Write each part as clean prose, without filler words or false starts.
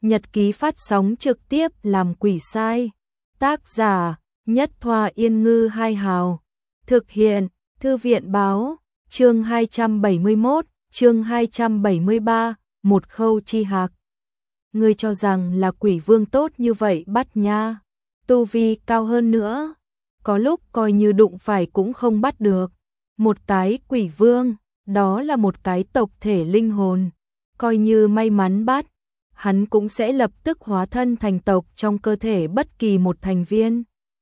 Nhật ký phát sóng trực tiếp làm quỷ sai. Tác giả Nhất Thoa Yên Ngư Hai Hào. Thực hiện Thư viện Báo. Chương 271, chương 273, một khâu chi hạc. Ngươi cho rằng là quỷ vương tốt như vậy bắt nha. Tu vi cao hơn nữa, có lúc coi như đụng phải cũng không bắt được. Một cái quỷ vương, đó là một cái tộc thể linh hồn. Coi như may mắn bắt, hắn cũng sẽ lập tức hóa thân thành tộc trong cơ thể bất kỳ một thành viên.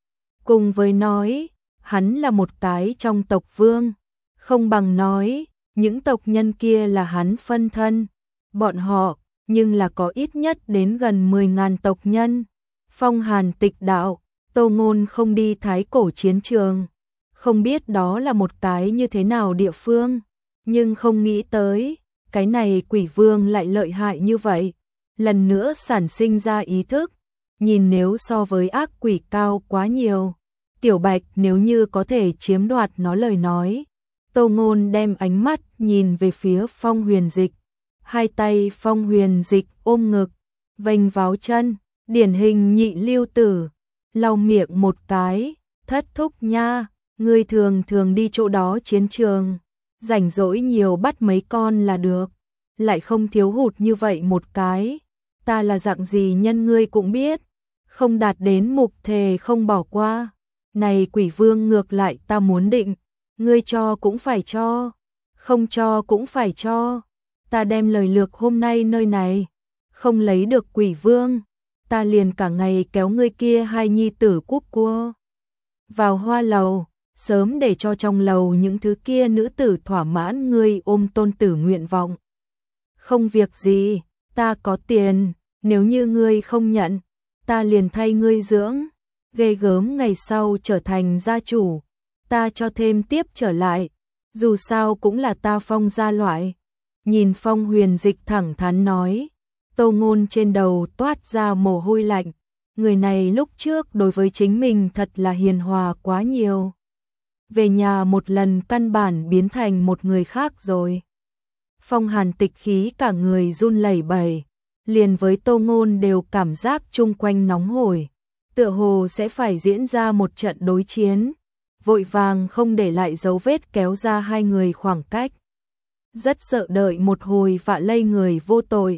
Cùng với nói, hắn là một cái trong tộc vương, không bằng nói, những tộc nhân kia là hắn phân thân. Bọn họ, nhưng là có ít nhất đến gần 10.000 tộc nhân. Phong Hàn tịch đạo, Tô Ngôn không đi Thái Cổ chiến trường, không biết đó là một cái như thế nào địa phương, nhưng không nghĩ tới, cái này quỷ vương lại lợi hại như vậy. Lần nữa sản sinh ra ý thức, nhìn nếu so với ác quỷ cao quá nhiều. Tiểu Bạch nếu như có thể chiếm đoạt nó lời nói. Tô Ngôn đem ánh mắt nhìn về phía Phong Huyền Dịch. Hai tay Phong Huyền Dịch ôm ngực, vênh váo chân, điển hình nhị lưu tử. Lau miệng một cái, thất thúc nha, ngươi thường thường đi chỗ đó chiến trường, rảnh rỗi nhiều bắt mấy con là được, lại không thiếu hụt như vậy một cái. Ta là dạng gì nhân ngươi cũng biết, không đạt đến mục thề không bỏ qua. Này quỷ vương ngược lại ta muốn định, ngươi cho cũng phải cho, không cho cũng phải cho. Ta đem lời lược hôm nay nơi này, không lấy được quỷ vương, ta liền cả ngày kéo ngươi kia hai nhi tử cúp cua vào hoa lầu, sớm để cho trong lầu những thứ kia nữ tử thỏa mãn ngươi ôm tôn tử nguyện vọng. Không việc gì, ta có tiền, nếu như ngươi không nhận, ta liền thay ngươi dưỡng, ghê gớm ngày sau trở thành gia chủ, ta cho thêm tiếp trở lại, dù sao cũng là ta Phong gia loại. Nhìn Phong Huyền Dịch thẳng thắn nói, Tô Ngôn trên đầu toát ra mồ hôi lạnh, người này lúc trước đối với chính mình thật là hiền hòa quá nhiều. Về nhà một lần căn bản biến thành một người khác rồi. Phong Hàn tịch khí cả người run lẩy bẩy, liền với Tô Ngôn đều cảm giác chung quanh nóng hổi, tựa hồ sẽ phải diễn ra một trận đối chiến, vội vàng không để lại dấu vết kéo ra hai người khoảng cách. Rất sợ đợi một hồi vạ lây người vô tội.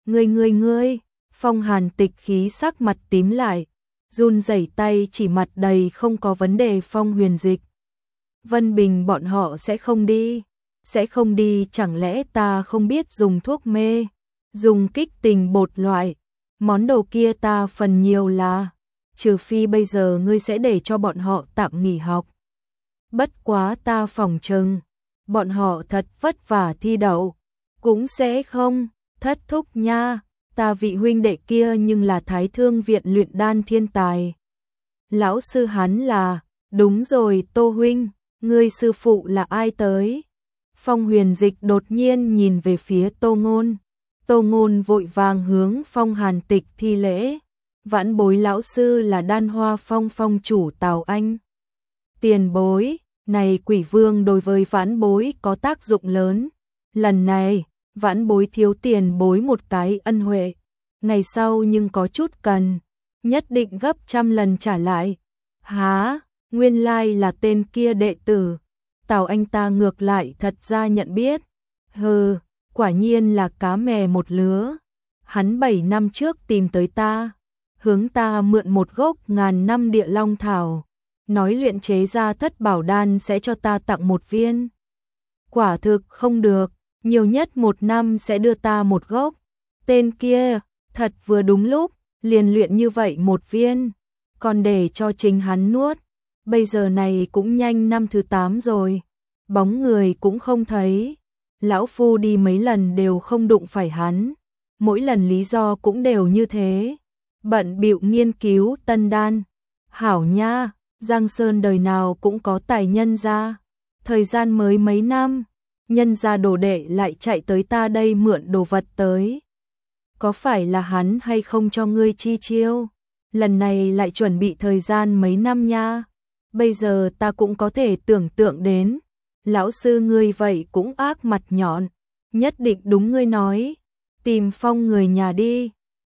Ngươi, Phong Hàn tịch khí sắc mặt tím lại, run rẩy tay chỉ mặt đầy không có vấn đề Phong Huyền Dịch. Vân Bình bọn họ sẽ không đi chẳng lẽ ta không biết dùng thuốc mê, dùng kích tình bột loại, món đồ kia ta phần nhiều là, trừ phi bây giờ ngươi sẽ để cho bọn họ tạm nghỉ học. Bất quá ta phỏng chừng, bọn họ thật vất vả thi đậu, cũng sẽ không, thất thúc nha, ta vị huynh đệ kia nhưng là Thái Thương viện luyện đan thiên tài. Lão sư hắn là, đúng rồi Tô huynh, ngươi sư phụ là ai tới? Phong Huyền Dịch đột nhiên nhìn về phía Tô Ngôn. Tô Ngôn vội vàng hướng Phong Hàn tịch thi lễ. Vãn bối lão sư là Đan Hoa Phong phong chủ Tào Anh. Tiền bối, này quỷ vương đối với vãn bối có tác dụng lớn. Lần này, vãn bối thiếu tiền bối một cái ân huệ. Ngày sau nhưng có chút cần, nhất định gấp 100 lần trả lại. Há, nguyên lai là tên kia đệ tử. Tào Anh ta ngược lại thật ra nhận biết. Hừ, quả nhiên là cá mè một lứa. Hắn 7 năm trước tìm tới ta, hướng ta mượn một gốc 1000 năm địa long thảo, nói luyện chế ra thất bảo đan sẽ cho ta tặng một viên. Quả thực không được, nhiều nhất 1 năm sẽ đưa ta một gốc. Tên kia, thật vừa đúng lúc, liền luyện như vậy một viên, còn để cho chính hắn nuốt. Bây giờ này cũng nhanh năm thứ 8 rồi, bóng người cũng không thấy. Lão phu đi mấy lần đều không đụng phải hắn, mỗi lần lý do cũng đều như thế, bận bịu nghiên cứu tân đan. Hảo nha, Giang Sơn đời nào cũng có tài nhân ra, thời gian mới mấy năm, nhân gia đồ đệ lại chạy tới ta đây mượn đồ vật tới. Có phải là hắn hay không cho ngươi chi chiêu? Lần này lại chuẩn bị thời gian mấy năm nha. Bây giờ ta cũng có thể tưởng tượng đến, lão sư ngươi vậy cũng ác mặt nhọn, nhất định đúng ngươi nói, tìm Phong người nhà đi,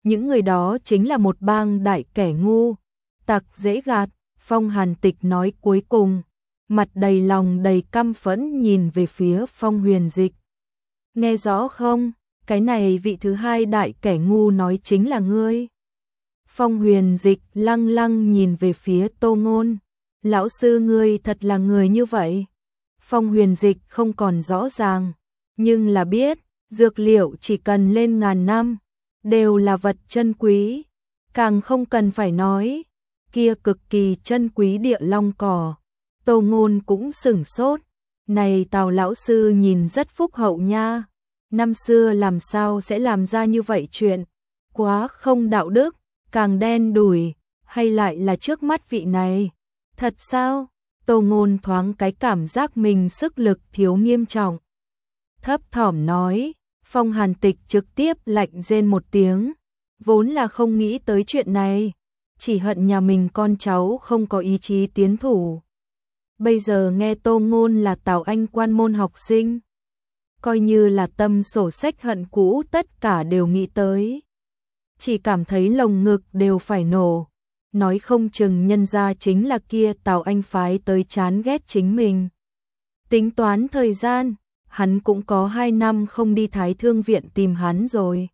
những người đó chính là một bang đại kẻ ngu, tặc dễ gạt, Phong Hàn Tịch nói cuối cùng, mặt đầy lòng đầy căm phẫn nhìn về phía Phong Huyền Dịch. Nghe rõ không, cái này vị thứ hai đại kẻ ngu nói chính là ngươi. Phong Huyền Dịch lăng lăng nhìn về phía Tô Ngôn, lão sư ngươi thật là người như vậy. Phong Huyền Dịch không còn rõ ràng, nhưng là biết, dược liệu chỉ cần lên ngàn năm, đều là vật chân quý, càng không cần phải nói, kia cực kỳ chân quý địa long cỏ. Tô Ngôn cũng sửng sốt, này Tào lão sư nhìn rất phúc hậu nha, năm xưa làm sao sẽ làm ra như vậy chuyện, quá không đạo đức, càng đen đủi, hay lại là trước mắt vị này, thật sao? Tô Ngôn thoáng cái cảm giác mình sức lực thiếu nghiêm trọng. Thấp thỏm nói, Phong Hàn Tịch trực tiếp lạnh rên một tiếng, vốn là không nghĩ tới chuyện này, chỉ hận nhà mình con cháu không có ý chí tiến thủ. Bây giờ nghe Tô Ngôn là Tào Anh quan môn học sinh, coi như là tâm sổ sách hận cũ tất cả đều nghĩ tới. Chỉ cảm thấy lồng ngực đều phải nổ, nói không chừng nhân ra chính là kia Tào Anh phái tới chán ghét chính mình. Tính toán thời gian, hắn cũng có 2 năm không đi Thái Thương viện tìm hắn rồi.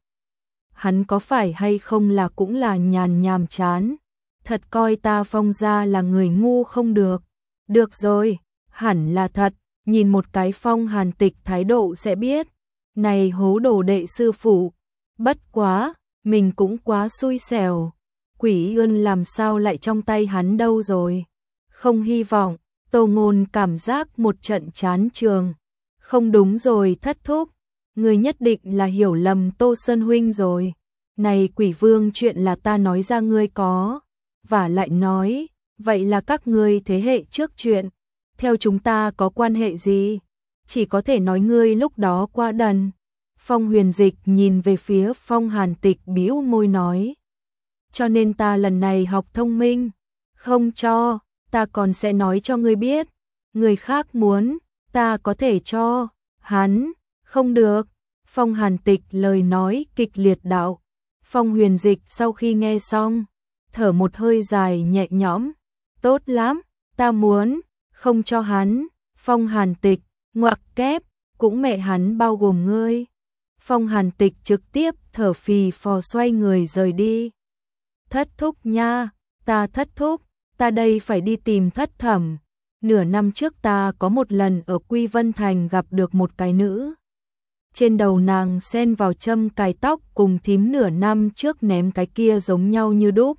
Hắn có phải hay không là cũng là nhàm chán, thật coi ta Phong gia là người ngu không được. Được rồi, hẳn là thật, nhìn một cái Phong Hàn Tịch thái độ sẽ biết. Này hố đồ đệ sư phụ, bất quá, mình cũng quá xui xẻo. Quỷ ươn làm sao lại trong tay hắn đâu rồi. Không hy vọng, Tô Ngôn cảm giác một trận chán trường. Không đúng rồi thất thúc, người nhất định là hiểu lầm Tô Sơn huynh rồi. Này quỷ vương chuyện là ta nói ra ngươi có, và lại nói, vậy là các ngươi thế hệ trước chuyện, theo chúng ta có quan hệ gì, chỉ có thể nói ngươi lúc đó qua đần. Phong Huyền Dịch nhìn về phía Phong Hàn Tịch bĩu môi nói, cho nên ta lần này học thông minh, không cho, ta còn sẽ nói cho ngươi biết, người khác muốn, ta có thể cho, hắn, không được. Phong Hàn Tịch lời nói kịch liệt đạo. Phong Huyền Dịch sau khi nghe xong, thở một hơi dài nhẹ nhõm, tốt lắm, ta muốn, không cho hắn. Phong Hàn Tịch, ngoặc kép, cũng mẹ hắn bao gồm ngươi. Phong Hàn Tịch trực tiếp thở phì phò xoay người rời đi. Thất thúc nha, ta thất thúc, ta đây phải đi tìm thất thẩm. Nửa năm trước ta có một lần ở Quy Vân Thành gặp được một cái nữ. Trên đầu nàng xen vào châm cài tóc cùng thím nửa năm trước ném cái kia giống nhau như đúc.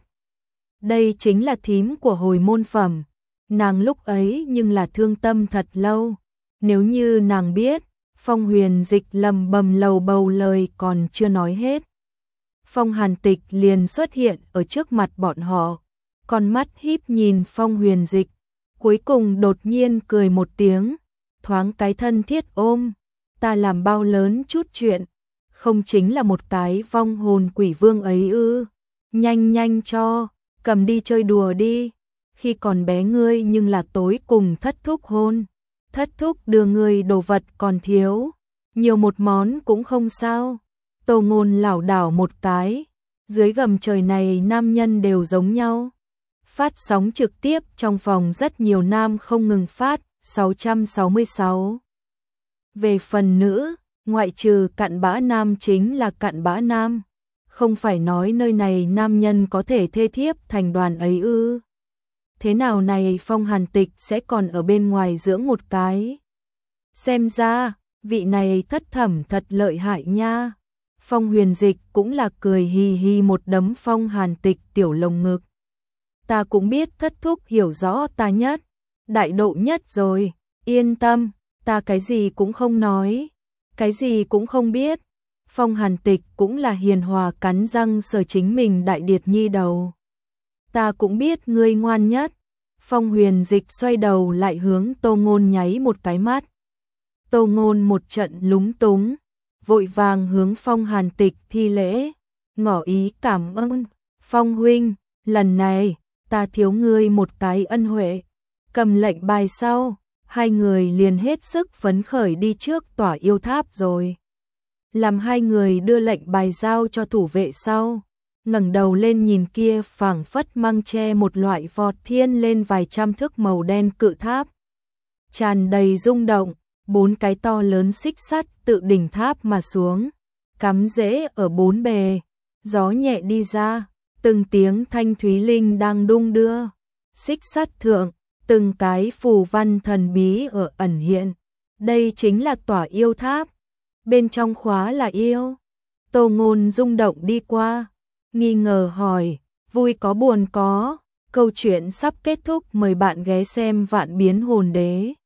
Đây chính là thím của hồi môn phẩm. Nàng lúc ấy nhưng là thương tâm thật lâu. Nếu như nàng biết, Phong Huyền Dịch lầm bầm lầu bầu lời còn chưa nói hết. Phong Hàn Tịch liền xuất hiện ở trước mặt bọn họ. Con mắt híp nhìn Phong Huyền Dịch. Cuối cùng đột nhiên cười một tiếng. Thoáng cái thân thiết ôm. Ta làm bao lớn chút chuyện. Không chính là một cái vong hồn quỷ vương ấy ư. Nhanh nhanh cho, cầm đi chơi đùa đi. Khi còn bé ngươi nhưng là tối cùng thất thúc hôn. Thất thúc đưa ngươi đồ vật còn thiếu. Nhiều một món cũng không sao. Tô Ngôn lảo đảo một cái. Dưới gầm trời này nam nhân đều giống nhau. Phát sóng trực tiếp trong phòng rất nhiều nam không ngừng phát. 666. Về phần nữ, ngoại trừ cặn bã nam chính là cặn bã nam. Không phải nói nơi này nam nhân có thể thê thiếp thành đoàn ấy ư. Thế nào này Phong Hàn Tịch sẽ còn ở bên ngoài dưỡng một cái. Xem ra, vị này thất thẩm thật lợi hại nha. Phong Huyền Dịch cũng là cười hì hì một đấm Phong Hàn Tịch tiểu lồng ngực. Ta cũng biết thất thúc hiểu rõ ta nhất, đại độ nhất rồi, yên tâm, ta cái gì cũng không nói, cái gì cũng không biết. Phong Hàn Tịch cũng là hiền hòa cắn răng sờ chính mình đại điệt nhi đầu. Ta cũng biết ngươi ngoan nhất. Phong Huyền Dịch xoay đầu lại hướng Tô Ngôn nháy một cái mắt. Tô Ngôn một trận lúng túng, vội vàng hướng Phong Hàn Tịch thi lễ, ngỏ ý cảm ơn. Phong huynh, lần này, ta thiếu ngươi một cái ân huệ. Cầm lệnh bài sau, hai người liền hết sức phấn khởi đi trước tỏa yêu tháp rồi. Làm hai người đưa lệnh bài giao cho thủ vệ sau, ngẩng đầu lên nhìn kia phảng phất măng tre một loại vọt thiên lên vài trăm thước màu đen cự tháp. Tràn đầy rung động, 4 cái to lớn xích sắt tự đỉnh tháp mà xuống, cắm rễ ở 4 bề, gió nhẹ đi ra, từng tiếng thanh thúy linh đang đung đưa. Xích sắt thượng, từng cái phù văn thần bí ở ẩn hiện. Đây chính là tòa yêu tháp. Bên trong khóa là yêu. Tô Ngôn rung động đi qua, nghi ngờ hỏi, vui có buồn có. Câu chuyện sắp kết thúc, mời bạn ghé xem Vạn Biến Hồn Đế.